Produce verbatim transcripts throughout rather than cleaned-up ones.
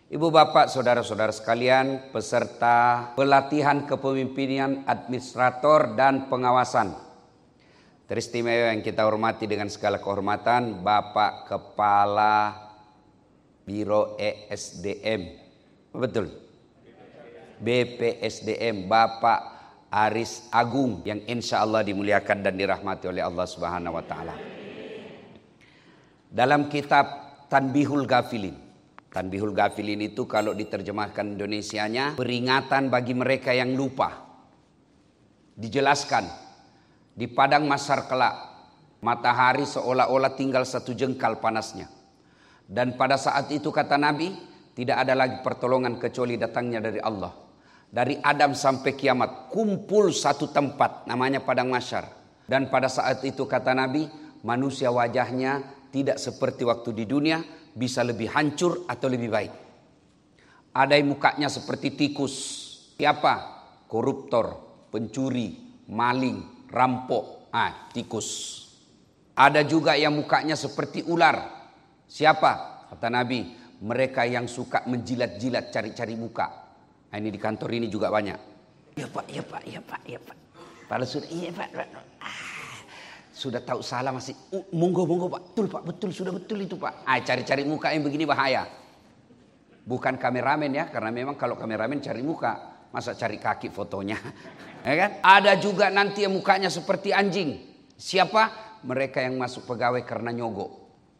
Ibu bapak saudara-saudara sekalian, peserta pelatihan kepemimpinan administrator dan pengawasan. Teristimewa yang kita hormati dengan segala kehormatan, Bapak Kepala Biro E S D M. Betul? B P S D M, Bapak Aris Agung, yang insya Allah dimuliakan dan dirahmati oleh Allah Subhanahu wa Ta'ala. Dalam kitab Tanbihul Ghafilin, Tanbihul Ghafilin itu kalau diterjemahkan Indonesianya, peringatan bagi mereka yang lupa. Dijelaskan, di padang mahsyar kelak, matahari seolah-olah tinggal satu jengkal panasnya. Dan pada saat itu kata Nabi, tidak ada lagi pertolongan kecuali datangnya dari Allah. Dari Adam sampai kiamat, kumpul satu tempat, namanya padang mahsyar. Dan pada saat itu kata Nabi, manusia wajahnya tidak seperti waktu di dunia, bisa lebih hancur atau lebih baik. Ada yang mukanya seperti tikus. Siapa? Koruptor, pencuri, maling, rampok. Ah, tikus. Ada juga yang mukanya seperti ular. Siapa? Kata Nabi, mereka yang suka menjilat-jilat, cari-cari muka. Nah, ini di kantor ini juga banyak. Ya Pak, ya Pak, ya Pak, ya Pak. Padahal sudah, iya Pak, Pak. Ah, sudah tahu salah masih, uh, monggo, monggo Pak. Betul Pak, betul, sudah betul itu Pak. Ah, cari-cari muka yang begini bahaya. Bukan kameramen ya, karena memang kalau kameramen cari muka, masa cari kaki fotonya. Ya kan? Ada juga nanti yang mukanya seperti anjing. Siapa? Mereka yang masuk pegawai karena nyogok.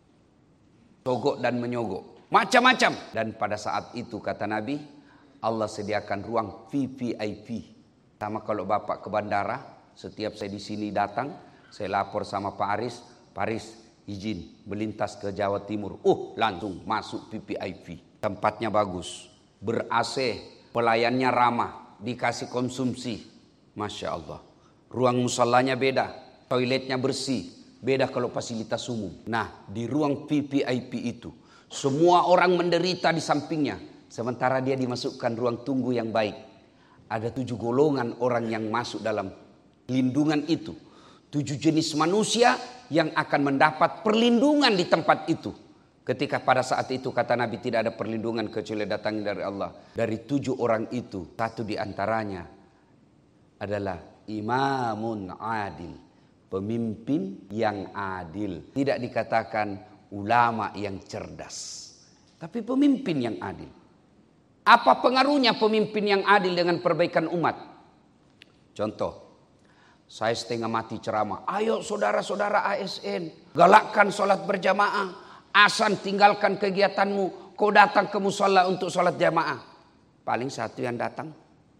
Sogok dan menyogok. Macam-macam. Dan pada saat itu kata Nabi, Allah sediakan ruang V V I P. Sama kalau Bapak ke bandara, setiap saya di sini datang, saya lapor sama Pak Aris, Pak Aris izin melintas ke Jawa Timur. Oh, langsung masuk V V I P. Tempatnya bagus, ber-A C, pelayannya ramah, dikasih konsumsi. Masya Allah. Ruang musallanya beda, toiletnya bersih, beda kalau fasilitas umum. Nah, di ruang V V I P itu, semua orang menderita di sampingnya. Sementara dia dimasukkan ruang tunggu yang baik. Ada tujuh golongan orang yang masuk dalam lindungan itu. Tujuh jenis manusia yang akan mendapat perlindungan di tempat itu. Ketika pada saat itu kata Nabi tidak ada perlindungan kecuali datang dari Allah. Dari tujuh orang itu, satu di antaranya adalah imamun adil. Pemimpin yang adil. Tidak dikatakan ulama yang cerdas, tapi pemimpin yang adil. Apa pengaruhnya pemimpin yang adil dengan perbaikan umat? Contoh, saya setengah mati ceramah. Ayo saudara-saudara A S N, galakkan sholat berjamaah. Asan tinggalkan kegiatanmu, kau datang ke musholla untuk sholat jamaah. Paling satu yang datang.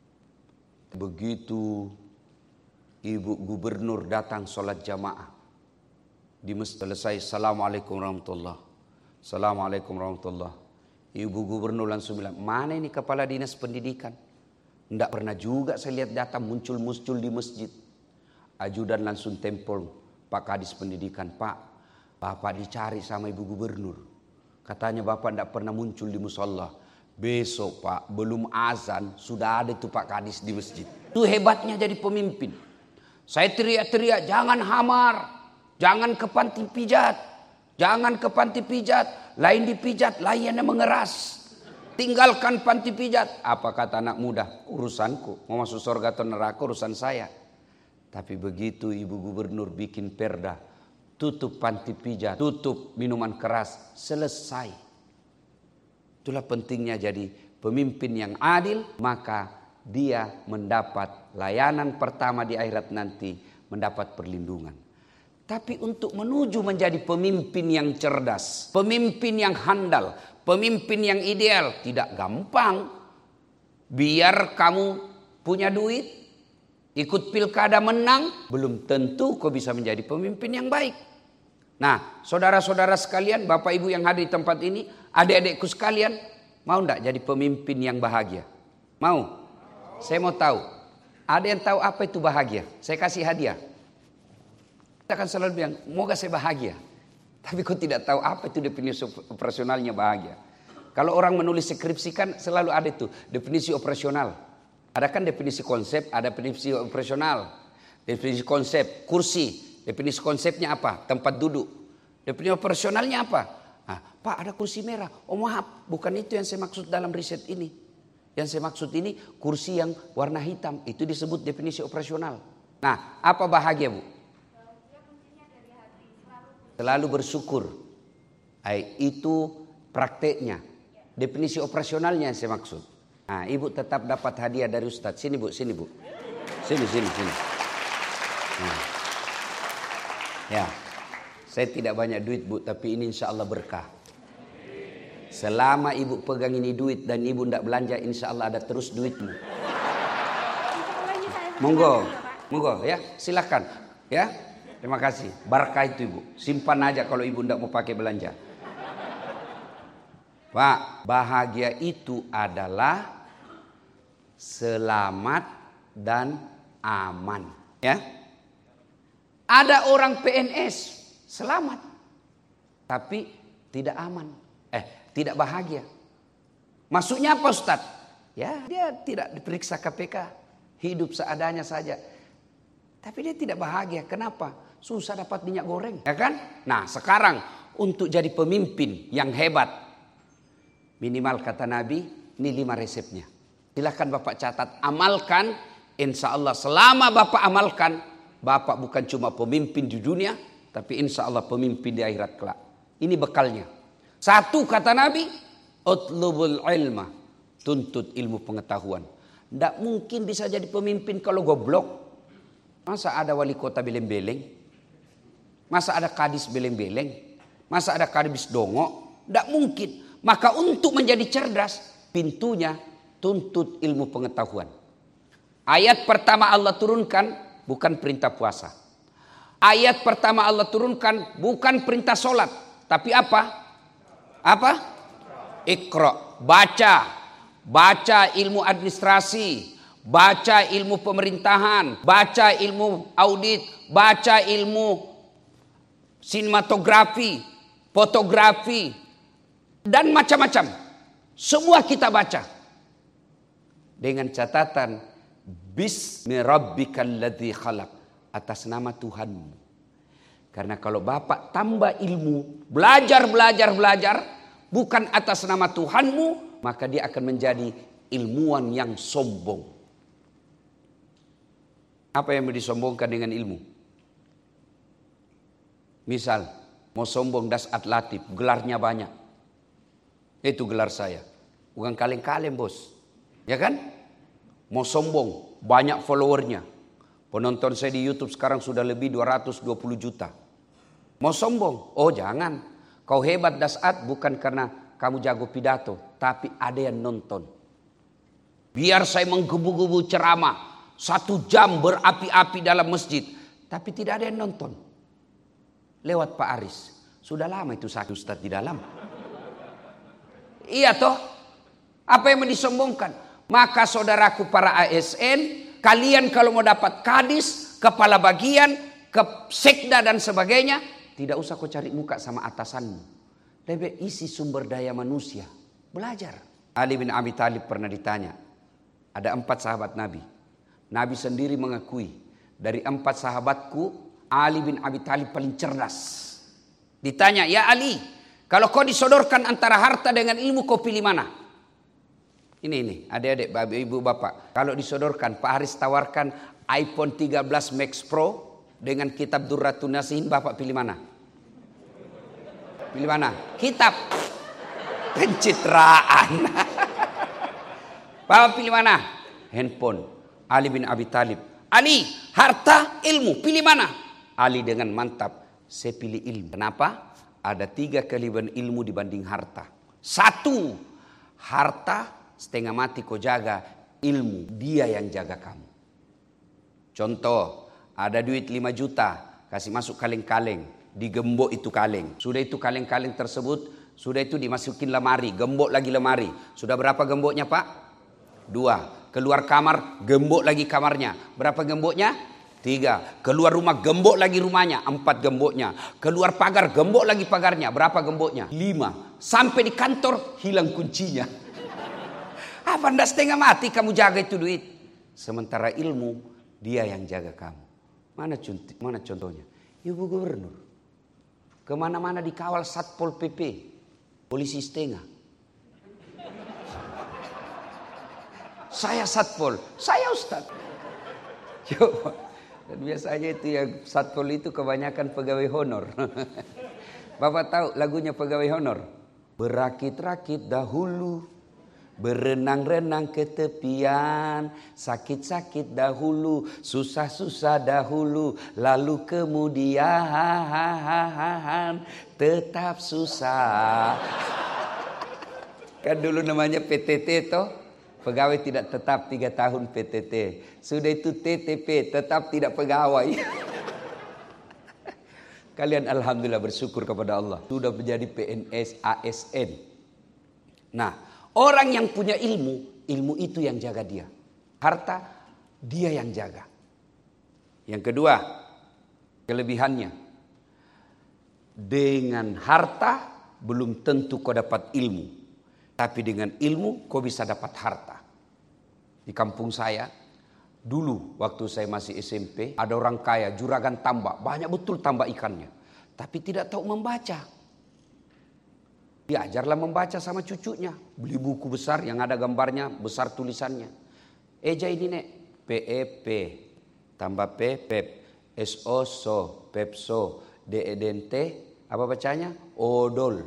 Begitu Ibu Gubernur datang sholat jamaah, di masjid selesai, Assalamualaikum warahmatullah, Assalamualaikum warahmatullah. Ibu Gubernur langsung bilang, mana ini kepala dinas pendidikan? Tidak pernah juga saya lihat datang muncul-muncul di masjid. Ajudan langsung tempel Pak Kadis Pendidikan, Pak, Bapak dicari sama Ibu Gubernur. Katanya Bapak tidak pernah muncul di musola. Besok Pak, belum azan, sudah ada itu Pak Kadis di masjid. Itu hebatnya jadi pemimpin. Saya teriak-teriak, jangan hamar, jangan ke panti pijat, jangan ke panti pijat. Lain dipijat, lainnya mengeras. Tinggalkan panti pijat. Apa kata anak muda? Urusanku. Mau masuk surga atau neraka urusan saya. Tapi begitu Ibu Gubernur bikin perda, tutup panti pijat, tutup minuman keras, selesai. Itulah pentingnya jadi pemimpin yang adil, maka dia mendapat layanan pertama di akhirat nanti, mendapat perlindungan. Tapi untuk menuju menjadi pemimpin yang cerdas, pemimpin yang handal, pemimpin yang ideal, tidak gampang. Biar kamu punya duit, ikut pilkada menang, belum tentu kau bisa menjadi pemimpin yang baik. Nah, saudara-saudara sekalian, Bapak Ibu yang hadir di tempat ini, adik-adikku sekalian, mau enggak jadi pemimpin yang bahagia? Mau? Saya mau tahu. Ada yang tahu apa itu bahagia? Saya kasih hadiah. Kita akan selalu bilang, moga saya bahagia. Tapi kau tidak tahu apa itu definisi operasionalnya bahagia. Kalau orang menulis skripsi kan selalu ada itu definisi operasional. Ada kan definisi konsep, ada definisi operasional. Definisi konsep, kursi. Definisi konsepnya apa? Tempat duduk. Definisi operasionalnya apa? Nah, Pak ada kursi merah. Oh maaf, bukan itu yang saya maksud dalam riset ini. Yang saya maksud ini kursi yang warna hitam. Itu disebut definisi operasional. Nah, apa bahagia Bu? Selalu bersyukur. Ay, itu prakteknya. Definisi operasionalnya yang saya maksud. Nah, Ibu tetap dapat hadiah dari Ustadz. Sini Bu, sini Bu. Sini, sini, sini. Nah. Ya, saya tidak banyak duit Bu, tapi ini insya Allah berkah. Selama Ibu pegang ini duit dan Ibu tidak belanja, insya Allah ada terus duitmu. Monggo, monggo ya, silakan ya. Terima kasih. Berkah itu Ibu. Simpan aja kalau Ibu tidak mau pakai belanja. Pak, bahagia itu adalah selamat dan aman. Ya. Ada orang P N S selamat, tapi tidak aman. Eh, tidak bahagia. Maksudnya apa Ustaz? Ya, dia tidak diperiksa K P K, hidup seadanya saja. Tapi dia tidak bahagia. Kenapa? Susah dapat minyak goreng, ya kan? Nah, sekarang untuk jadi pemimpin yang hebat, minimal kata Nabi, ini lima resepnya. Silakan Bapak catat, amalkan. Insya Allah selama Bapak amalkan, Bapak bukan cuma pemimpin di dunia, tapi insya Allah pemimpin di akhirat kelak. Ini bekalnya. Satu kata Nabi, utlubul ilma, tuntut ilmu pengetahuan. Tidak mungkin bisa jadi pemimpin kalau goblok. Masa ada wali kota beleng-beleng? Masa ada kadis beleng-beleng? Masa ada kadis dongo? Tidak mungkin. Maka untuk menjadi cerdas, pintunya tuntut ilmu pengetahuan. Ayat pertama Allah turunkan bukan perintah puasa. Ayat pertama Allah turunkan bukan perintah sholat. Tapi apa? Apa? Iqra. Baca. Baca ilmu administrasi. Baca ilmu pemerintahan. Baca ilmu audit. Baca ilmu sinematografi. Fotografi. Dan macam-macam. Semua kita baca. Dengan catatan. Bismi rabbikal ladzi khalaq. Atas nama Tuhanmu. Karena kalau Bapak tambah ilmu. Belajar, belajar, belajar. Bukan atas nama Tuhanmu. Maka dia akan menjadi ilmuwan yang sombong. Apa yang mau disombongkan dengan ilmu? Misal. Mau sombong dasat latif. Gelarnya banyak. Itu gelar saya. Bukan kaleng-kaleng bos. Ya kan? Mau sombong. Banyak followernya. Penonton saya di YouTube sekarang sudah lebih dua ratus dua puluh juta. Mau sombong? Oh jangan. Kau hebat dasat bukan karena kamu jago pidato. Tapi ada yang nonton. Biar saya menggebu-gebu ceramah. Satu jam berapi-api dalam masjid. Tapi tidak ada yang nonton. Lewat Pak Aris. Sudah lama itu sakit Ustaz di dalam. Iya toh? Apa yang mau disombongkan? Maka saudaraku para A S N. Kalian kalau mau dapat kadis, kepala bagian, ke sekda dan sebagainya. Tidak usah kau cari muka sama atasanmu. Lebih isi sumber daya manusia. Belajar. Ali bin Abi Thalib pernah ditanya. Ada empat sahabat Nabi. Nabi sendiri mengakui. Dari empat sahabatku, Ali bin Abi Thalib paling cerdas. Ditanya, ya Ali, kalau kau disodorkan antara harta dengan ilmu, kau pilih mana? Ini, ini, adik-adik, ibu, bapak. Kalau disodorkan, Pak Haris tawarkan iPhone tiga belas Max Pro dengan kitab Durratun Nasihin, bapak pilih mana? Pilih mana? Kitab. Pencitraan. Bapak pilih mana? Handphone. Ali bin Abi Thalib. Ali, harta, ilmu, pilih mana? Ali dengan mantap, saya pilih ilmu. Kenapa? Ada tiga kelebihan ilmu dibanding harta. Satu, harta setengah mati kau jaga, ilmu dia yang jaga kamu. Contoh, ada duit lima juta, kasih masuk kaleng-kaleng, digembok itu kaleng. Sudah itu kaleng-kaleng tersebut, sudah itu dimasukin lemari, gembok lagi lemari. Sudah berapa gemboknya Pak? Dua. Keluar kamar, gembok lagi kamarnya. Berapa gemboknya? Tiga. Keluar rumah, gembok lagi rumahnya. Empat gemboknya. Keluar pagar, gembok lagi pagarnya. Berapa gemboknya? Lima. Sampai di kantor, hilang kuncinya. Apa anda setengah mati kamu jaga itu duit? Sementara ilmu, dia yang jaga kamu. Mana, contoh, mana contohnya? Ibu gubernur. Kemana-mana dikawal Satpol P P. polisi setengah. Saya satpol, saya ustaz. Coba. Dan biasanya itu ya satpol itu kebanyakan pegawai honor. Bapak tahu lagunya pegawai honor? Berakit-rakit dahulu, berenang-renang ke tepian, sakit-sakit dahulu, susah-susah dahulu, lalu kemudian tetap susah. Kan dulu namanya P T T toh, pegawai tidak tetap tiga tahun P T T. Sudah itu T T P, tetap tidak pegawai. Kalian alhamdulillah bersyukur kepada Allah. Sudah menjadi P N S, A S N. Nah, orang yang punya ilmu, ilmu itu yang jaga dia. Harta, dia yang jaga. Yang kedua, kelebihannya. Dengan harta, belum tentu kau dapat ilmu. Tapi dengan ilmu, kau bisa dapat harta. Di kampung saya, dulu waktu saya masih S M P, ada orang kaya, juragan tambak. Banyak betul tambak ikannya. Tapi tidak tahu membaca. Diajarlah membaca sama cucunya. Beli buku besar yang ada gambarnya, besar tulisannya. Eja ini nek, P E P, tambah P, Pep, S O, So, Pepso, D E D N T, apa bacanya? Odol.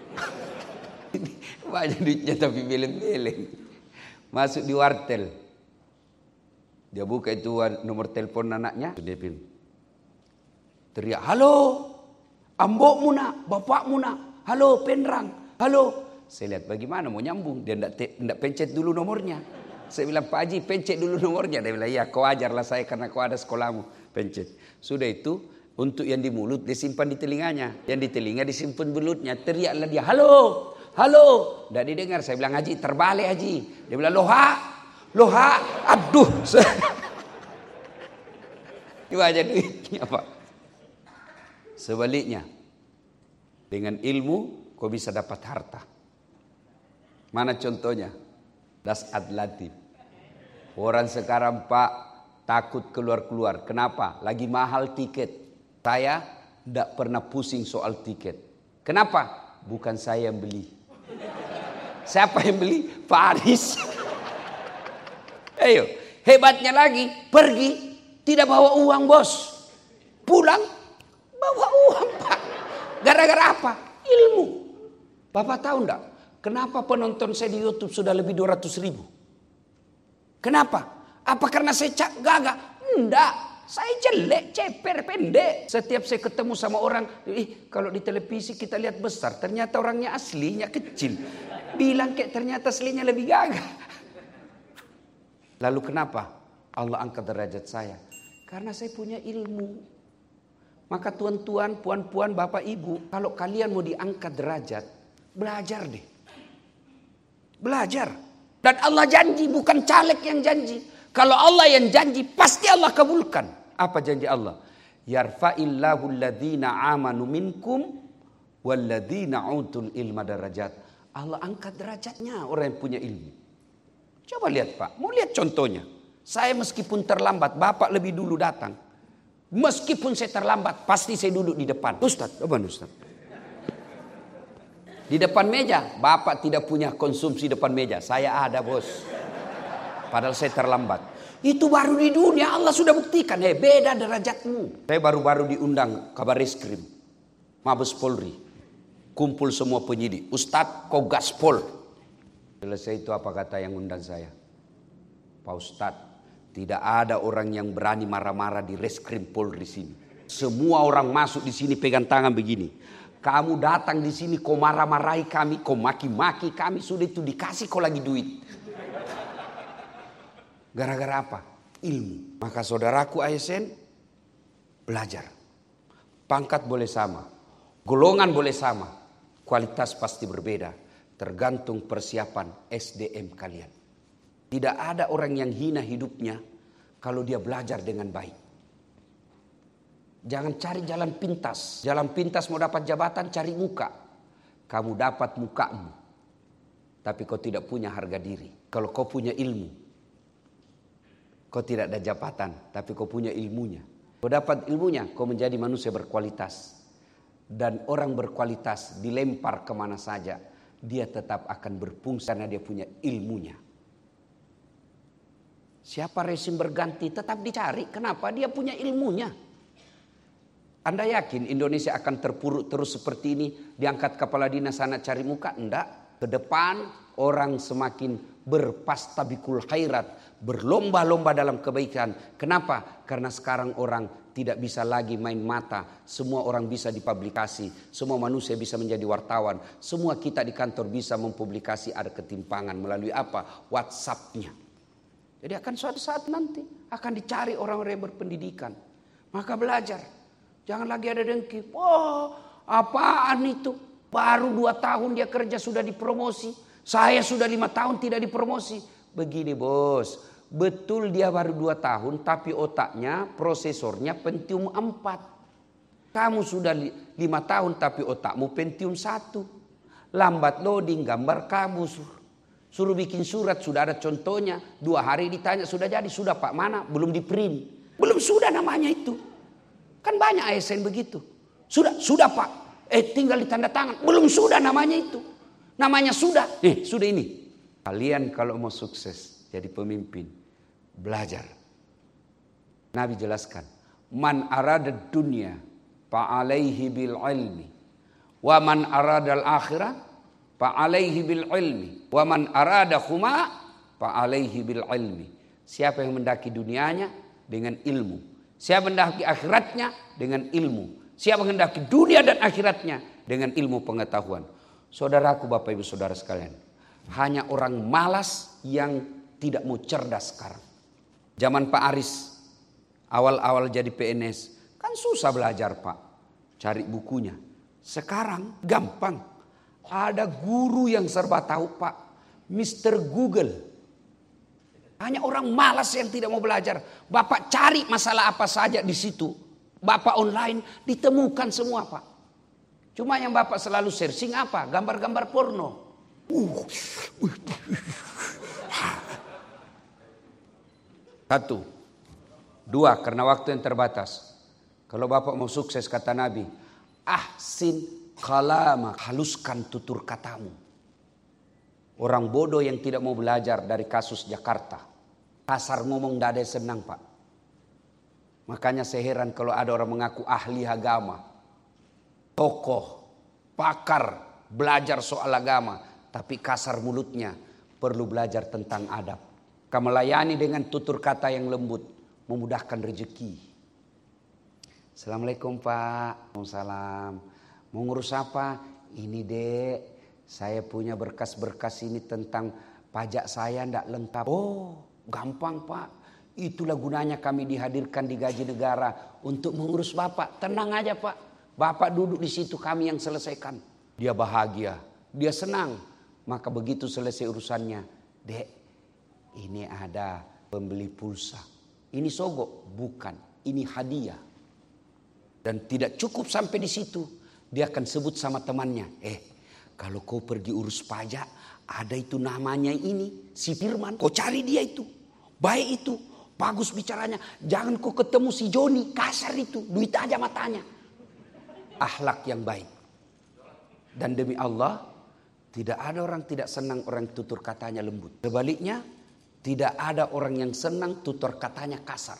Banyak duitnya tapi beleng-beleng. Masuk di wartel. Dia buka itu nomor telepon anaknya. Dia bilang, teriak, halo, ambokmu nak, bapakmu nak, halo penrang, halo. Saya lihat bagaimana mau nyambung. Dia tidak pencet dulu nomornya. Saya bilang, Pak Haji pencet dulu nomornya. Dia bilang, ya kau ajarlah saya karena kau ada sekolahmu. Pencet. Sudah itu, untuk yang di mulut disimpan di telinganya. Yang di telinga disimpan mulutnya. Teriaklah dia, halo, halo. Tidak didengar. Saya bilang, Haji terbalik Haji. Dia bilang, loha, loha, aduh. Gimana duitnya Pak? Sebaliknya, dengan ilmu kau bisa dapat harta. Mana contohnya? Das Adlati. Orang sekarang Pak takut keluar-keluar. Kenapa? Lagi mahal tiket. Saya tidak pernah pusing soal tiket. Kenapa? Bukan saya yang beli. Siapa yang beli? Pak Aris. Ayo, hebatnya lagi, pergi tidak bawa uang bos. Pulang bawa uang Pak. Gara-gara apa? Ilmu. Bapak tahu enggak? Kenapa penonton saya di YouTube sudah lebih dua ratus ribu? Kenapa? Apa karena saya cak gagah? Enggak. Saya jelek, ceper, pendek. Setiap saya ketemu sama orang, ih, kalau di televisi kita lihat besar, ternyata orangnya aslinya kecil. Bilang kayak ternyata aslinya lebih gagah. Lalu kenapa Allah angkat derajat saya? Karena saya punya ilmu. Maka tuan-tuan, puan-puan, bapak, ibu, kalau kalian mau diangkat derajat, belajar deh. Belajar. Dan Allah janji, bukan caleg yang janji. Kalau Allah yang janji, pasti Allah kabulkan. Apa janji Allah? Yarfa'illahu alladhina amanu minkum walladhina utul ilma darajat. Allah angkat derajatnya orang yang punya ilmu. Coba lihat Pak, mau lihat contohnya. Saya meskipun terlambat, Bapak lebih dulu datang. Meskipun saya terlambat, pasti saya duduk di depan. Ustaz, apa Ustaz? Di depan meja, Bapak tidak punya konsumsi depan meja. Saya ada bos. Padahal saya terlambat. Itu baru di dunia Allah sudah buktikan. Hei, beda derajatmu. Saya baru-baru diundang kabar reskrim. Mabes Polri. Kumpul semua penyidik. Ustadz kau gaspol. Selesai itu apa kata yang undang saya? Pak Ustadz, tidak ada orang yang berani marah-marah di reskrim Polri sini. Semua orang masuk di sini pegang tangan begini. Kamu datang di sini kau marah-marahi kami, kau maki-maki kami, sudah itu dikasih kau lagi duit. Gara-gara apa? Ilmu. Maka saudaraku A S N, belajar. Pangkat boleh sama, golongan boleh sama, kualitas pasti berbeda. Tergantung persiapan S D M kalian. Tidak ada orang yang hina hidupnya kalau dia belajar dengan baik. Jangan cari jalan pintas. Jalan pintas mau dapat jabatan, cari muka. Kamu dapat mukamu, tapi kau tidak punya harga diri. Kalau kau punya ilmu, kau tidak ada jabatan, tapi kau punya ilmunya. Kau dapat ilmunya, kau menjadi manusia berkualitas. Dan orang berkualitas dilempar kemana saja. dia tetap akan berfungsi karena dia punya ilmunya. Siapa rezim berganti tetap dicari. Kenapa? Dia punya ilmunya. Anda yakin Indonesia akan terpuruk terus seperti ini? Diangkat kepala dinas sana cari muka? Enggak. Ke depan orang semakin berpastabikul khairat. Berlomba-lomba dalam kebaikan. Kenapa? Karena sekarang orang tidak bisa lagi main mata. Semua orang bisa dipublikasi. Semua manusia bisa menjadi wartawan. Semua kita di kantor bisa mempublikasi ada ketimpangan. Melalui apa? WhatsApp-nya. Jadi akan suatu saat nanti akan dicari orang-orang yang berpendidikan. Maka belajar. Jangan lagi ada dengki. Oh, apaan itu? Baru dua tahun dia kerja sudah dipromosi. Saya sudah lima tahun tidak dipromosi. Begini bos, betul dia baru dua tahun tapi otaknya, prosesornya Pentium empat. Kamu sudah lima tahun tapi otakmu Pentium satu. Lambat loading gambar kamu. Suruh bikin surat sudah ada contohnya. Dua hari ditanya sudah jadi. Sudah pak mana? Belum di print. Belum sudah namanya itu. Kan banyak A S N begitu. Sudah, sudah pak. Eh tinggal ditanda tangan. Belum sudah namanya itu. Namanya sudah. Eh sudah ini. Kalian kalau mau sukses jadi pemimpin. Belajar. Nabi jelaskan. Man arada dunya fa'alaihi bil ilmi. Wa man arada al akhirah fa'alaihi bil ilmi. Wa man arada huma fa'alaihi bil ilmi. Siapa yang mendaki dunianya dengan ilmu. Siapa mendaki akhiratnya dengan ilmu. Siapa mendaki dunia dan akhiratnya dengan ilmu pengetahuan. Saudaraku, Bapak Ibu Saudara sekalian. Hanya orang malas yang tidak mau cerdas sekarang. Zaman Pak Aris. Awal-awal jadi P N S. Kan susah belajar Pak. Cari bukunya. Sekarang gampang. Ada guru yang serba tahu Pak. mister Google. Hanya orang malas yang tidak mau belajar. Bapak cari masalah apa saja di situ. Bapak online ditemukan semua Pak. Cuma yang Bapak selalu searching apa? Gambar-gambar porno. Uh. Satu. Dua, karena waktu yang terbatas. Kalau Bapak mau sukses kata Nabi. Ahsin kalama. Haluskan tutur katamu. Orang bodoh yang tidak mau belajar dari kasus Jakarta. Kasar ngomong tidak ada yang senang Pak. Makanya saya heran kalau ada orang mengaku ahli agama. Tokoh, pakar, belajar soal agama. Tapi kasar mulutnya perlu belajar tentang adab. Kamu melayani dengan tutur kata yang lembut. Memudahkan rezeki. Assalamualaikum Pak. Waalaikumsalam. Mau ngurus apa? Ini dek. Saya punya berkas-berkas ini tentang pajak saya tidak lengkap. Oh gampang Pak. Itulah gunanya kami dihadirkan di gaji negara. Untuk mengurus Bapak. Tenang aja Pak. Bapak duduk di situ kami yang selesaikan. Dia bahagia. Dia senang. Maka begitu selesai urusannya. Dek ini ada pembeli pulsa. Ini sogok. Bukan. Ini hadiah. Dan tidak cukup sampai di situ. Dia akan sebut sama temannya. Eh. Kalau kau pergi urus pajak, ada itu namanya ini, si Firman. Kau cari dia itu, baik itu, bagus bicaranya. Jangan kau ketemu si Joni, kasar itu, duit aja matanya. Akhlak yang baik. Dan demi Allah, tidak ada orang tidak senang orang tutur katanya lembut. Sebaliknya, tidak ada orang yang senang tutur katanya kasar.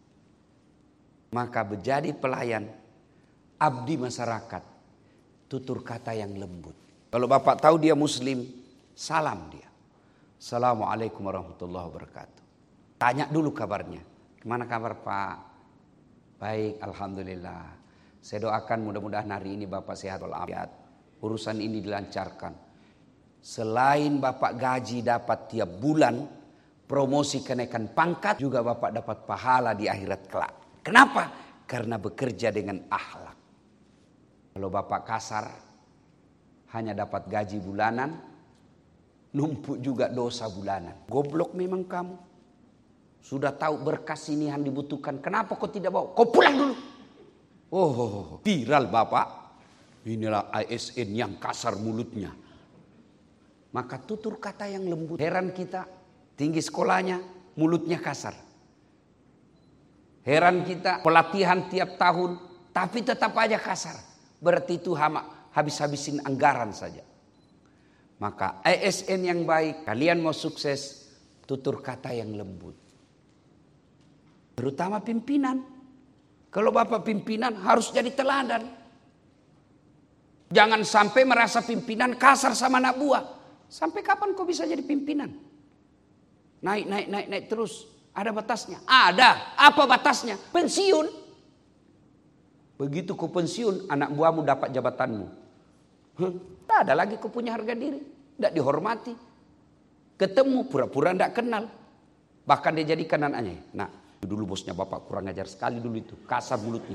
Maka menjadi pelayan, abdi masyarakat, tutur kata yang lembut. Kalau Bapak tahu dia muslim, salam dia. Assalamualaikum warahmatullahi wabarakatuh. Tanya dulu kabarnya. Gimana kabar Pak? Baik, alhamdulillah. Saya doakan mudah-mudahan hari ini Bapak sehat walafiat. Urusan ini dilancarkan. Selain Bapak gaji dapat tiap bulan, promosi kenaikan pangkat, juga Bapak dapat pahala di akhirat kelak. Kenapa? Karena bekerja dengan akhlak. Kalau Bapak kasar, hanya dapat gaji bulanan, numpuk juga dosa bulanan. Goblok memang kamu. Sudah tahu berkas ini yang dibutuhkan. Kenapa kau tidak bawa? Kau pulang dulu. Oh, viral Bapak. Inilah A S N yang kasar mulutnya. Maka tutur kata yang lembut. Heran kita, tinggi sekolahnya, mulutnya kasar. Heran kita, pelatihan tiap tahun, tapi tetap aja kasar. Berarti itu hama. Habis-habisin anggaran saja. Maka A S N yang baik, kalian mau sukses, tutur kata yang lembut. Terutama pimpinan. Kalau bapak pimpinan harus jadi teladan. Jangan sampai merasa pimpinan kasar sama anak buah. Sampai kapan kau bisa jadi pimpinan? Naik, naik, naik, naik terus. Ada batasnya? Ada. Apa batasnya? Pensiun. Begitu kau pensiun, anak buahmu dapat jabatanmu. Huh? Tidak ada lagi kau punya harga diri. Tidak dihormati. Ketemu pura-pura tidak kenal. Bahkan dia jadikan anaknya. Nah, dulu bosnya bapak kurang ajar sekali dulu itu. Kasar mulutnya.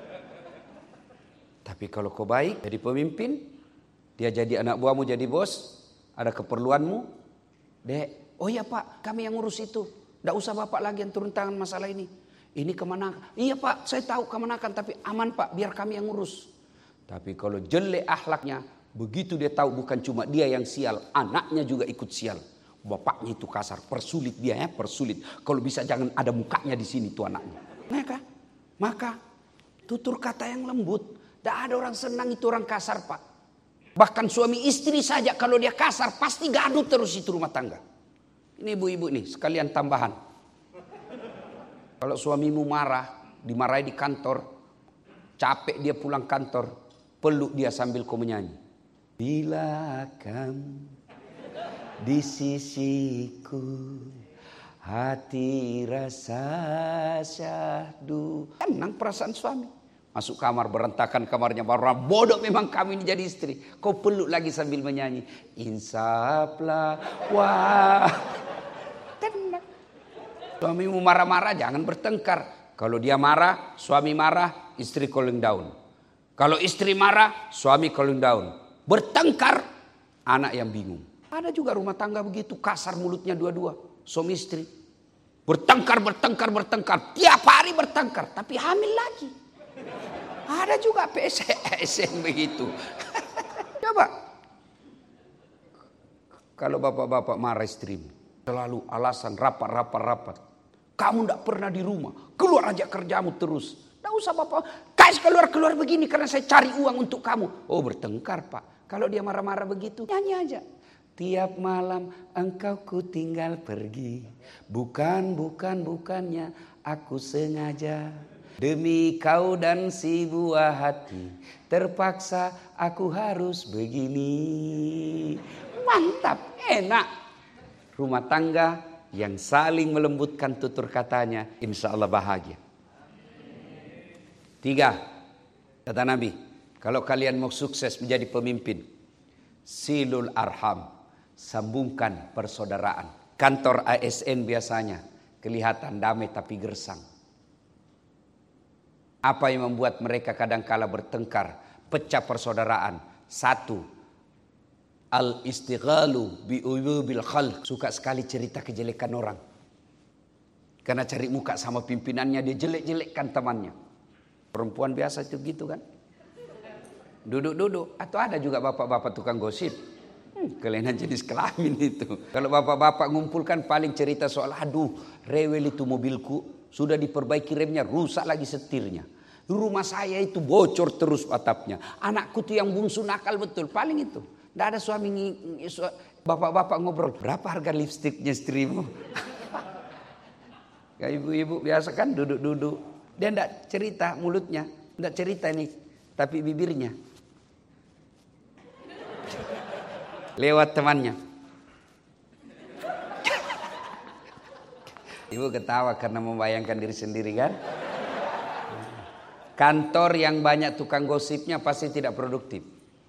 Tapi kalau kau baik, jadi pemimpin. Dia jadi anak buahmu jadi bos. Ada keperluanmu. Dek, oh iya pak, kami yang ngurus itu. Tidak usah bapak lagi yang turun tangan masalah ini. Ini kemana? Iya pak, saya tahu kemenakan. Tapi aman pak, biar kami yang ngurus. Tapi kalau jelek akhlaknya, begitu dia tahu bukan cuma dia yang sial, anaknya juga ikut sial. Bapaknya itu kasar, persulit dia ya, persulit. Kalau bisa jangan ada mukanya di sini tuh anaknya. Maka, maka tutur kata yang lembut. Tidak ada orang senang itu orang kasar pak. Bahkan suami istri saja kalau dia kasar pasti gaduh terus itu rumah tangga. Ini ibu-ibu nih sekalian tambahan. Kalau suamimu marah, dimarahi di kantor, capek dia pulang kantor, peluk dia sambil kau menyanyi. Bila kamu di sisiku, hati rasa syahdu. Tenang perasaan suami. Masuk kamar berantakan kamarnya, baru bodoh memang kami ini jadi istri. Kau peluk lagi sambil menyanyi. Insaflah wah. Tenang. Suamimu marah-marah jangan bertengkar. Kalau dia marah, suami marah, istri cooling down. Kalau istri marah, suami cooling down. Bertengkar, anak yang bingung. Ada juga rumah tangga begitu, kasar mulutnya dua-dua, suami istri. Bertengkar, bertengkar, bertengkar. Tiap hari bertengkar, tapi hamil lagi. Ada juga P S N begitu. Coba. Kalau bapak-bapak marah istrimu, selalu alasan rapat, rapat, rapat. Kamu tidak pernah di rumah, keluar aja kerjamu terus. Tidak usah bapak, kasih keluar-keluar begini karena saya cari uang untuk kamu. Oh bertengkar pak. Kalau dia marah-marah begitu, nyanyi aja. Tiap malam engkau ku tinggal pergi. Bukan, bukan, bukannya aku sengaja. Demi kau dan si buah hati. Terpaksa aku harus begini. Mantap, enak. Rumah tangga yang saling melembutkan tutur katanya, insya Allah bahagia. Tiga, kata Nabi, kalau kalian mau sukses menjadi pemimpin, silul arham, sambungkan persaudaraan. Kantor A S N biasanya kelihatan damai tapi gersang. Apa yang membuat mereka kadangkala bertengkar, pecah persaudaraan? Satu, al-istighalu bi'uyubil khalq, suka sekali cerita kejelekan orang. Karena cari muka sama pimpinannya, dia jelek-jelekkan temannya. Perempuan biasa itu gitu kan. Duduk-duduk. Atau ada juga bapak-bapak tukang gosip. Hmm, kelainan jenis kelamin itu. Kalau bapak-bapak ngumpulkan paling cerita soal, aduh rewel itu mobilku, sudah diperbaiki remnya, rusak lagi setirnya. Rumah saya itu bocor terus atapnya. Anakku tuh yang bungsu nakal betul, paling itu. Tidak ada suami, bapak-bapak ngobrol, berapa harga lipstiknya istrimu? Ya ibu-ibu biasa kan duduk-duduk. Dia tidak cerita mulutnya, tidak cerita ini, tapi bibirnya. Lewat temannya. Ibu ketawa karena membayangkan diri sendiri kan. Kantor yang banyak tukang gosipnya pasti tidak produktif.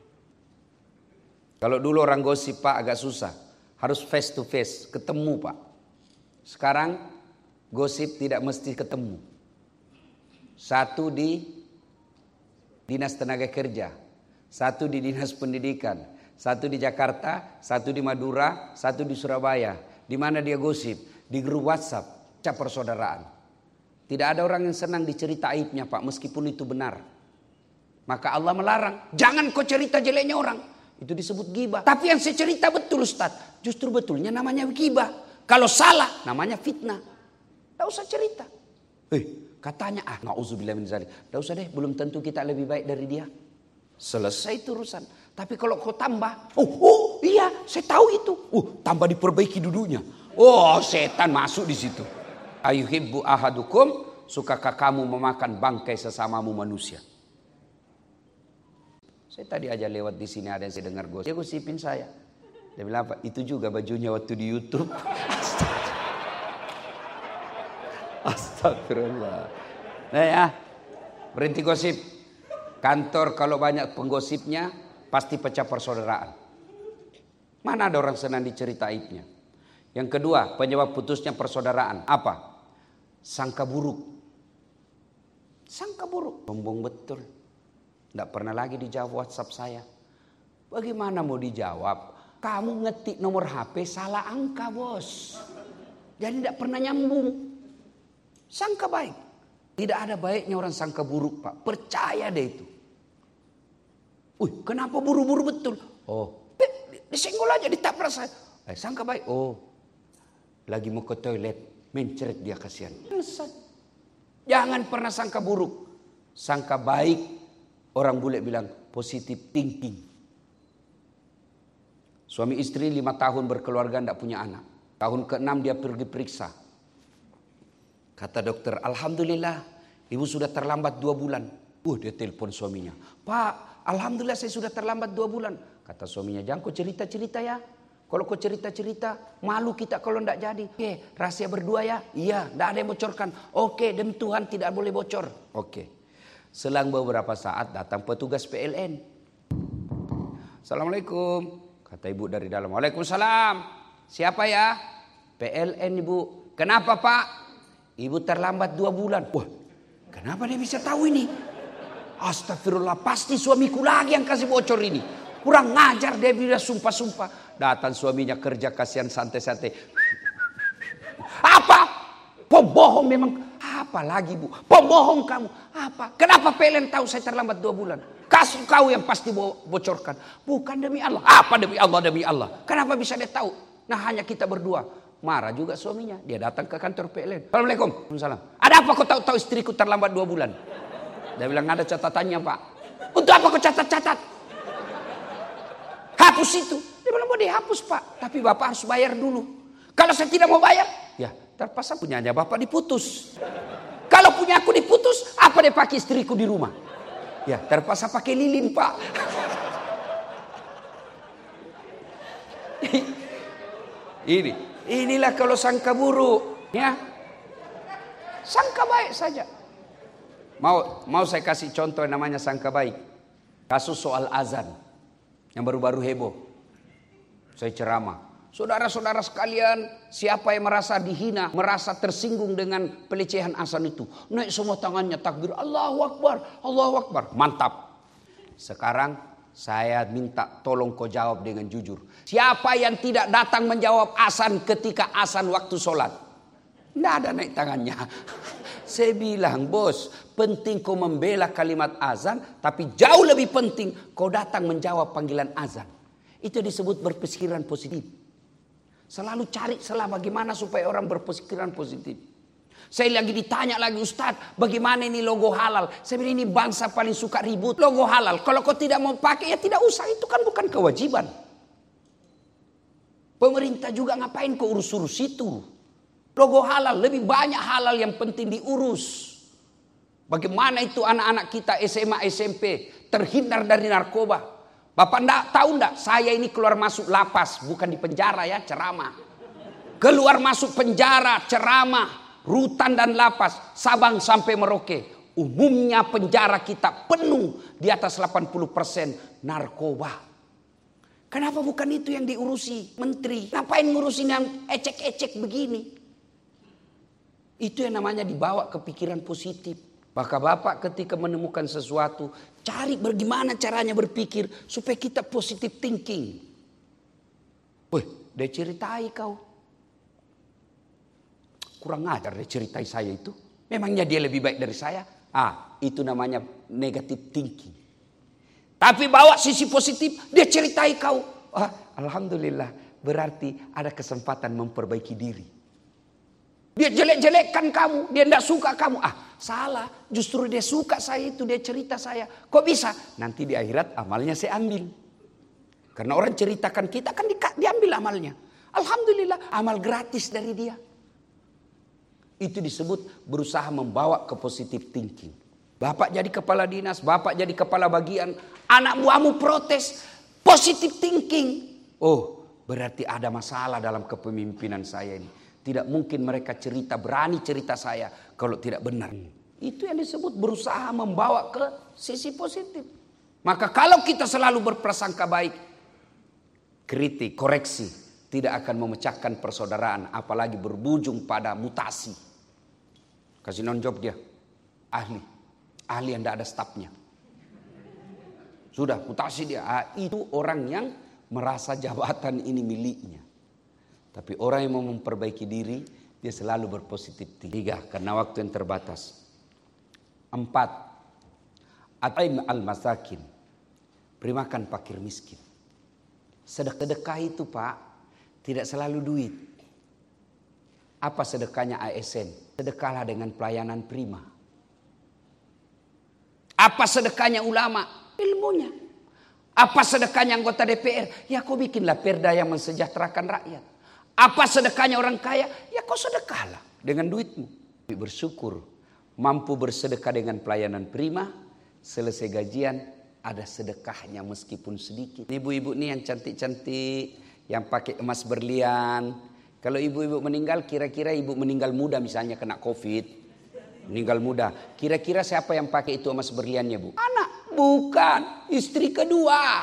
Kalau dulu orang gosip pak agak susah. Harus face to face, ketemu pak. Sekarang gosip tidak mesti ketemu. Satu di Dinas Tenaga Kerja. Satu di Dinas Pendidikan. Satu di Jakarta, satu di Madura, satu di Surabaya. Di mana dia gosip? Di grup WhatsApp, cap persaudaraan. Tidak ada orang yang senang dicerita aibnya pak, meskipun itu benar. Maka Allah melarang, jangan kau cerita jeleknya orang. Itu disebut ghibah. Tapi yang saya cerita betul Ustaz, justru betulnya namanya ghibah. Kalau salah, namanya fitnah. Tidak usah cerita. Eh, katanya, ah na'udzubillah min dzalik. Tidak usah deh, belum tentu kita lebih baik dari dia. Selesai itu urusan. Tapi kalau kau tambah, oh, oh iya saya tahu itu. Uh, tambah diperbaiki duduknya. Oh, setan masuk di situ. Ayuhibbu ahadukum, sukakah kamu memakan bangkai sesamamu manusia? Saya tadi aja lewat di sini ada yang saya dengar gosip. Dia gosipin saya. Dia bilang apa? Itu juga bajunya waktu di YouTube. Astagfirullah. Nah ya, berhenti gosip. Kantor kalau banyak penggosipnya pasti pecah persaudaraan. Mana ada orang senang dicerita aibnya. Yang kedua, penyebab putusnya persaudaraan apa? Sangka buruk. Sangka buruk. Sombong betul. Tidak pernah lagi dijawab WhatsApp saya. Bagaimana mau dijawab? Kamu ngetik nomor H P salah angka bos. Jadi tidak pernah nyambung. Sangka baik. Tidak ada baiknya orang sangka buruk pak. Percaya deh itu. Wih, kenapa buru-buru betul? Oh, disenggol aja, ditabrak saya. Eh, sangka baik. Oh, lagi mau ke toilet. Mencret dia kasihan. Jangan pernah sangka buruk. Sangka baik. Orang bule bilang positive thinking. Suami istri lima tahun berkeluarga tidak punya anak. Tahun keenam dia pergi periksa. Kata dokter, alhamdulillah ibu sudah terlambat dua bulan. Uh, dia telepon suaminya. Pak, alhamdulillah saya sudah terlambat dua bulan. Kata suaminya, jangan kau cerita-cerita ya. Kalau kau cerita-cerita, malu kita kalau tidak jadi. Oke, rahasia berdua ya. Iya, tidak ada yang bocorkan. Oke, demi Tuhan tidak boleh bocor. Oke. Selang beberapa saat datang petugas P L N. Assalamualaikum. Kata ibu dari dalam. Waalaikumsalam. Siapa ya? P L N ibu. Kenapa pak? Ibu terlambat dua bulan. Wah, kenapa dia bisa tahu ini? Astagfirullah, pasti suamiku lagi yang kasih bocor ini. Kurang ngajar, dia bilang sumpah-sumpah. Datang suaminya kerja kasihan santai-santai. Apa? Pembohong memang. Apa lagi bu? Pembohong kamu. Apa? Kenapa P L N tahu saya terlambat dua bulan? Kasih kau yang pasti bocorkan. Bukan demi Allah. Apa demi Allah, demi Allah? Kenapa bisa dia tahu? Nah hanya kita berdua. Marah juga suaminya. Dia datang ke kantor P L N. Assalamualaikum. Waalaikumsalam. Ada apa kau tahu-tahu istriku terlambat dua bulan? Dia bilang ada catatannya pak. Untuk apa kau catat-catat? Hapus itu. Dia bilang mau dihapus pak. Tapi bapak harus bayar dulu. Kalau saya tidak mau bayar. Ya terpaksa punyanya bapak diputus. Kalau punya aku diputus, apa dia pakai istriku di rumah? Ya terpaksa pakai lilin pak. Ini, inilah kalau sangka buruk, ya. Sangka baik saja. Mau, mau saya kasih contoh yang namanya sangka baik. Kasus soal azan yang baru-baru heboh. Saya ceramah. Saudara-saudara sekalian, siapa yang merasa dihina, merasa tersinggung dengan pelecehan azan itu, naik semua tangannya takbir, Allahu Akbar, Allahu Akbar. Mantap. Sekarang saya minta tolong kau jawab dengan jujur. Siapa yang tidak datang menjawab azan ketika azan waktu sholat? Tidak ada naik tangannya. Saya bilang, bos, penting kau membela kalimat azan, tapi jauh lebih penting kau datang menjawab panggilan azan. Itu disebut berpikiran positif. Selalu cari celah bagaimana supaya orang berpikiran positif. Saya lagi ditanya lagi, Ustadz, bagaimana ini logo halal? Saya bilang ini bangsa paling suka ribut. Logo halal, kalau kau tidak mau pakai ya tidak usah, itu kan bukan kewajiban. Pemerintah juga ngapain kau urus-urus itu? Logo halal, lebih banyak halal yang penting diurus. Bagaimana itu anak-anak kita S M A, S M P terhindar dari narkoba? Bapak enggak tahu enggak, saya ini keluar masuk lapas, bukan di penjara ya, ceramah. Keluar masuk penjara, ceramah, rutan dan lapas, Sabang sampai Merauke. Umumnya penjara kita penuh di atas delapan puluh persen narkoba. Kenapa bukan itu yang diurusi menteri? Ngapain ngurusin yang ecek-ecek begini? Itu yang namanya dibawa ke pikiran positif. Maka Bapak ketika menemukan sesuatu, cari bagaimana caranya berpikir supaya kita positive thinking. Wih, dia ceritai kau. Kurang ajar dia ceritai saya itu. Memangnya dia lebih baik dari saya? Ah, itu namanya negative thinking. Tapi bawa sisi positif, dia ceritai kau. Ah, alhamdulillah, berarti ada kesempatan memperbaiki diri. Dia jelek-jelekkan kamu, dia tidak suka kamu. Ah, salah, justru dia suka saya itu, dia cerita saya. Kok bisa? Nanti di akhirat amalnya saya ambil. Karena orang ceritakan kita kan di, diambil amalnya. Alhamdulillah amal gratis dari dia. Itu disebut berusaha membawa ke positive thinking. Bapak jadi kepala dinas, bapak jadi kepala bagian, anak buahmu protes, positive thinking. Oh, berarti ada masalah dalam kepemimpinan saya ini. Tidak mungkin mereka cerita, berani cerita saya kalau tidak benar. Itu yang disebut berusaha membawa ke sisi positif. Maka kalau kita selalu berprasangka baik, kritik, koreksi, tidak akan memecahkan persaudaraan, apalagi berujung pada mutasi. Kasih non-job dia, ahli. Ahli yang tidak ada stafnya. Sudah mutasi dia. Ah, itu orang yang merasa jabatan ini miliknya. Tapi orang yang mau memperbaiki diri, dia selalu berpositif. Tiga, karena waktu yang terbatas. Empat, at'im al-masakin. Beri makan fakir miskin. Sedekah itu Pak, tidak selalu duit. Apa sedekahnya A S N? Sedekahlah dengan pelayanan prima. Apa sedekahnya ulama? Ilmunya. Apa sedekahnya anggota D P R? Ya kau bikinlah perda yang mensejahterakan rakyat. Apa sedekahnya orang kaya? Ya kau sedekahlah dengan duitmu. Bersyukur mampu bersedekah dengan pelayanan prima. Selesai gajian ada sedekahnya meskipun sedikit. Ibu-ibu nih yang cantik-cantik, yang pakai emas berlian. Kalau ibu-ibu meninggal, kira-kira ibu meninggal muda misalnya kena covid. Meninggal muda. Kira-kira siapa yang pakai itu emas berliannya, Bu? Anak. Bukan. Istri kedua.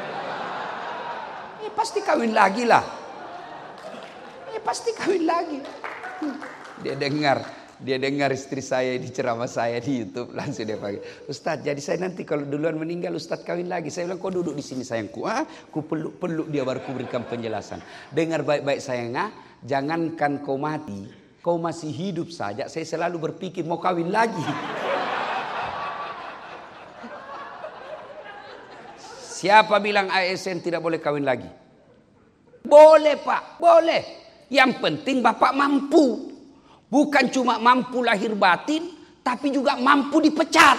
Ya pasti kawin lagi lah. Ya pasti kawin lagi. Dia dengar. Dia dengar istri saya di ceramah saya di YouTube. Langsung dia pakai. Ustaz, jadi saya nanti kalau duluan meninggal Ustaz kawin lagi. Saya bilang, kau duduk di sini sayangku. Ah, ku peluk-peluk dia baru ku berikan penjelasan. Dengar baik-baik sayangnya. Jangankan kau mati. Kau masih hidup saja, saya selalu berpikir mau kawin lagi. Siapa bilang A S N tidak boleh kawin lagi? Boleh Pak, boleh. Yang penting Bapak mampu. Bukan cuma mampu lahir batin, tapi juga mampu dipecat.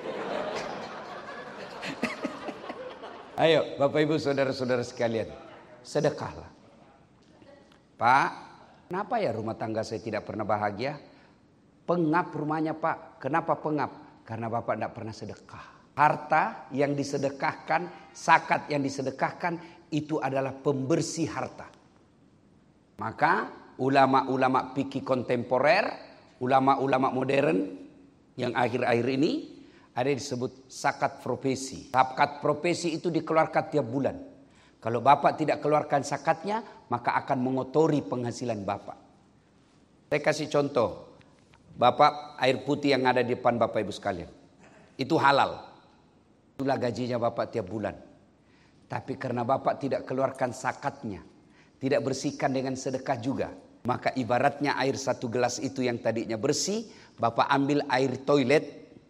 Ayo Bapak Ibu saudara-saudara sekalian, sedekahlah. Pak, kenapa ya rumah tangga saya tidak pernah bahagia? Pengap rumahnya Pak. Kenapa pengap? Karena Bapak tidak pernah sedekah. Harta yang disedekahkan, zakat yang disedekahkan itu adalah pembersih harta. Maka ulama-ulama fikih kontemporer, ulama-ulama modern yang akhir-akhir ini ada yang disebut zakat profesi. Zakat profesi itu dikeluarkan tiap bulan. Kalau Bapak tidak keluarkan zakatnya, maka akan mengotori penghasilan Bapak. Saya kasih contoh. Bapak air putih yang ada di depan Bapak Ibu sekalian. Itu halal. Itulah gajinya Bapak tiap bulan. Tapi karena Bapak tidak keluarkan zakatnya, tidak bersihkan dengan sedekah juga, maka ibaratnya air satu gelas itu yang tadinya bersih, Bapak ambil air toilet.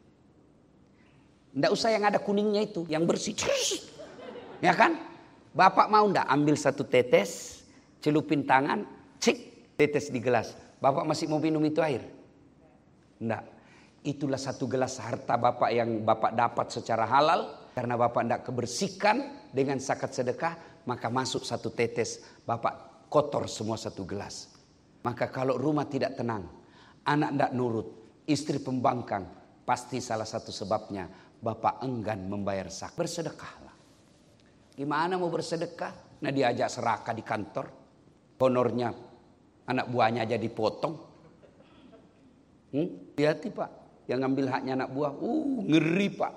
Tidak usah yang ada kuningnya itu, yang bersih. Ya kan? Bapak mau ndak ambil satu tetes, celupin tangan, cik, tetes di gelas. Bapak masih mau minum itu air? Ndak. Itulah satu gelas harta Bapak yang Bapak dapat secara halal. Karena Bapak ndak kebersihkan dengan zakat sedekah, maka masuk satu tetes, Bapak kotor semua satu gelas. Maka kalau rumah tidak tenang, anak ndak nurut, istri pembangkang, pasti salah satu sebabnya Bapak enggan membayar zakat. Bersedekahlah. Gimana mau bersedekah? Nah diajak serakah di kantor. Honornya anak buahnya aja dipotong. Hmm? Hati Pak. Yang ngambil haknya anak buah. Uh, ngeri Pak.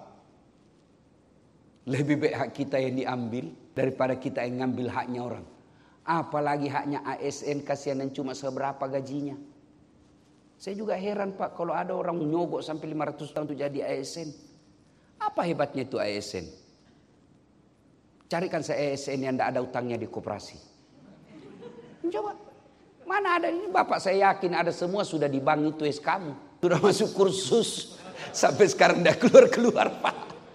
Lebih baik hak kita yang diambil daripada kita yang ngambil haknya orang. Apalagi haknya A S N, kasihan yang cuma seberapa gajinya. Saya juga heran Pak kalau ada orang nyogok sampai lima ratus tahun untuk jadi A S N. Apa hebatnya itu A S N? Carikan saya A S N yang tidak ada utangnya di koperasi. Coba. Mana ada ini? Bapak saya yakin ada semua sudah di bank itu es kamu. Sudah masuk kursus. Sampai sekarang tidak keluar-keluar Pak.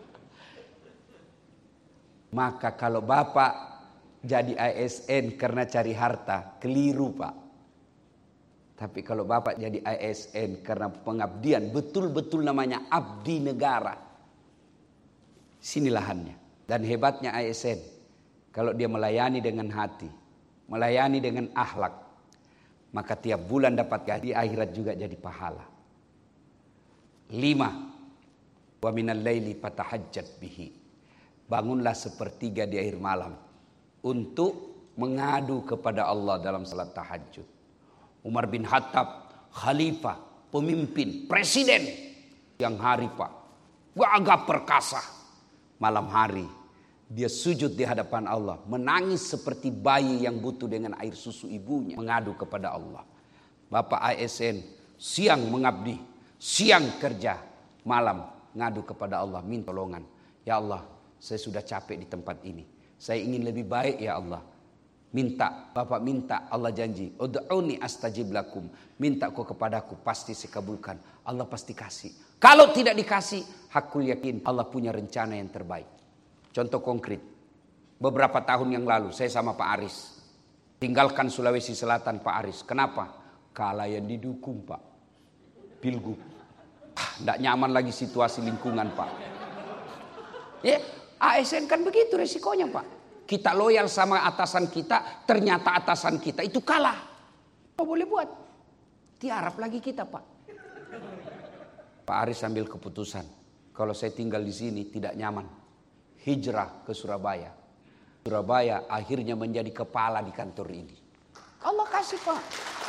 Maka kalau Bapak jadi A S N karena cari harta, keliru Pak. Tapi kalau Bapak jadi A S N karena pengabdian, betul-betul namanya abdi negara. Sini lahannya. Dan hebatnya A S N. Kalau dia melayani dengan hati, melayani dengan akhlak, maka tiap bulan dapat gaji, di akhirat juga jadi pahala. Lima, wa minal laili fatahajjat bihi. Bangunlah sepertiga di akhir malam untuk mengadu kepada Allah dalam salat tahajud. Umar bin Khattab, khalifah, pemimpin, presiden, siang hari Pak, gagah perkasa. Malam hari dia sujud di hadapan Allah, menangis seperti bayi yang butuh dengan air susu ibunya, mengadu kepada Allah. Bapak A S N siang mengabdi, siang kerja, malam ngadu kepada Allah, minta tolongan. Ya Allah, saya sudah capek di tempat ini, saya ingin lebih baik ya Allah. Minta, Bapak minta, Allah janji, ud'uni astajib lakum, minta kau kepadaku pasti saya kabulkan. Allah pasti kasih. Kalau tidak dikasih, hakul yakin Allah punya rencana yang terbaik. Contoh konkret, beberapa tahun yang lalu saya sama Pak Aris tinggalkan Sulawesi Selatan. Pak Aris, kenapa? Kalah yang didukung Pak, Pilgub. Tidak nyaman lagi situasi lingkungan Pak. Ya, A S N kan begitu resikonya Pak. Kita loyal sama atasan kita, ternyata atasan kita itu kalah. Apa boleh buat? Tiarap lagi kita Pak. Pak Aris ambil keputusan, kalau saya tinggal di sini tidak nyaman, hijrah ke Surabaya. Surabaya akhirnya menjadi kepala di kantor ini. Allah kasih Pak.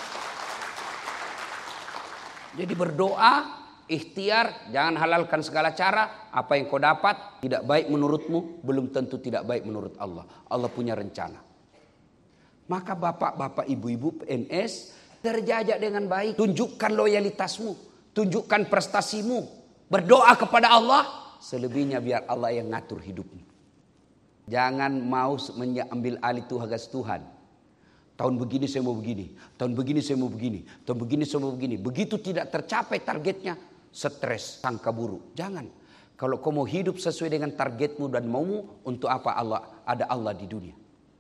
Jadi berdoa, ikhtiar, jangan halalkan segala cara. Apa yang kau dapat tidak baik menurutmu, belum tentu tidak baik menurut Allah. Allah punya rencana. Maka bapak-bapak, ibu-ibu P N S terjajak dengan baik. Tunjukkan loyalitasmu, tunjukkan prestasimu, berdoa kepada Allah. Selebihnya biar Allah yang ngatur hidupmu. Jangan mau mengambil alih tugas Tuhan. Tahun begini saya mau begini, tahun begini saya mau begini, tahun begini saya mau begini. Begitu tidak tercapai targetnya, stres, sangka buruk. Jangan. Kalau kau mau hidup sesuai dengan targetmu dan maumu, untuk apa Allah ada Allah di dunia?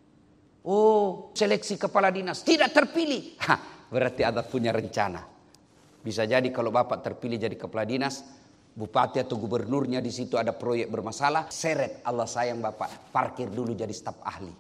Oh, seleksi kepala dinas tidak terpilih. Hah, berarti Allah punya rencana. Bisa jadi kalau Bapak terpilih jadi kepala dinas, bupati atau gubernurnya di situ ada proyek bermasalah, seret Allah sayang Bapak, parkir dulu jadi staf ahli.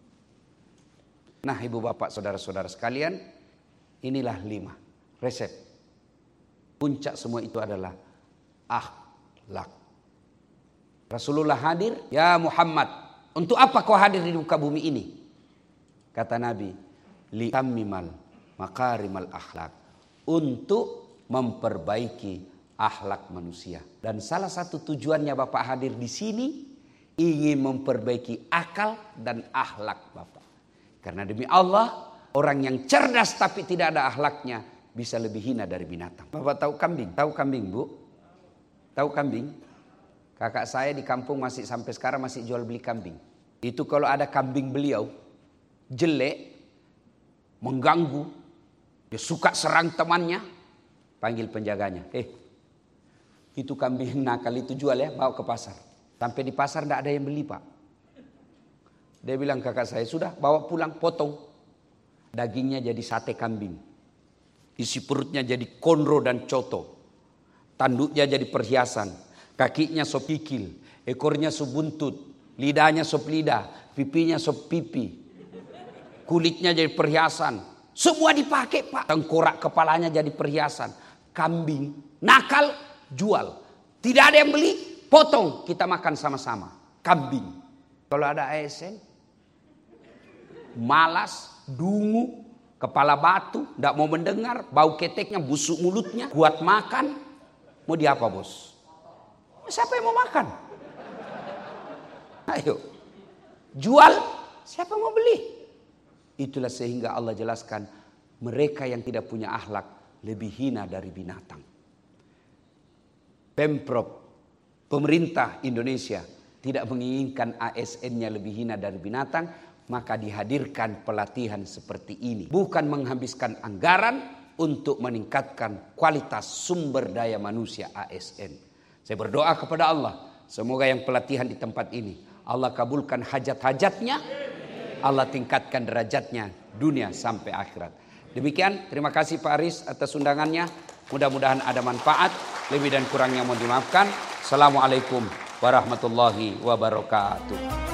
Nah, ibu bapak, saudara-saudara sekalian, inilah lima resep. Puncak semua itu adalah akhlak. Rasulullah hadir, ya Muhammad, untuk apa kau hadir di muka bumi ini? Kata Nabi, li tammimal makarimal akhlak, untuk memperbaiki akhlak manusia. Dan salah satu tujuannya Bapak hadir di sini, ingin memperbaiki akal dan akhlak Bapak. Karena demi Allah, orang yang cerdas tapi tidak ada akhlaknya bisa lebih hina dari binatang. Bapak tahu kambing? Tahu kambing, Bu? Tahu kambing? Kakak saya di kampung masih sampai sekarang masih jual beli kambing. Itu kalau ada kambing beliau jelek, mengganggu, dia suka serang temannya, panggil penjaganya. Eh, itu kambing nakal itu jual ya, bawa ke pasar. Sampai di pasar tidak ada yang beli Pak. Dia bilang kakak saya, sudah bawa pulang, potong. Dagingnya jadi sate kambing. Isi perutnya jadi konro dan coto. Tanduknya jadi perhiasan. Kakinya sop kikil. Ekornya sop buntut. Lidahnya sop lidah. Pipinya sop pipi. Kulitnya jadi perhiasan. Semua dipakai Pak. Tengkorak kepalanya jadi perhiasan. Kambing nakal, jual. Tidak ada yang beli, potong. Kita makan sama-sama. Kambing. Kalau ada A S N, malas, dungu, kepala batu, tidak mau mendengar, bau keteknya, busuk mulutnya, kuat makan, mau diapa bos? Siapa yang mau makan? Ayo, jual, siapa mau beli? Itulah sehingga Allah jelaskan, mereka yang tidak punya akhlak lebih hina dari binatang. Pemprov, pemerintah Indonesia tidak menginginkan A S N-nya lebih hina dari binatang, maka dihadirkan pelatihan seperti ini. Bukan menghabiskan anggaran untuk meningkatkan kualitas sumber daya manusia A S N. Saya berdoa kepada Allah, semoga yang pelatihan di tempat ini, Allah kabulkan hajat-hajatnya, Allah tingkatkan derajatnya dunia sampai akhirat. Demikian, terima kasih Pak Aris atas undangannya. Mudah-mudahan ada manfaat, lebih dan kurangnya mohon dimaafkan. Assalamualaikum warahmatullahi wabarakatuh.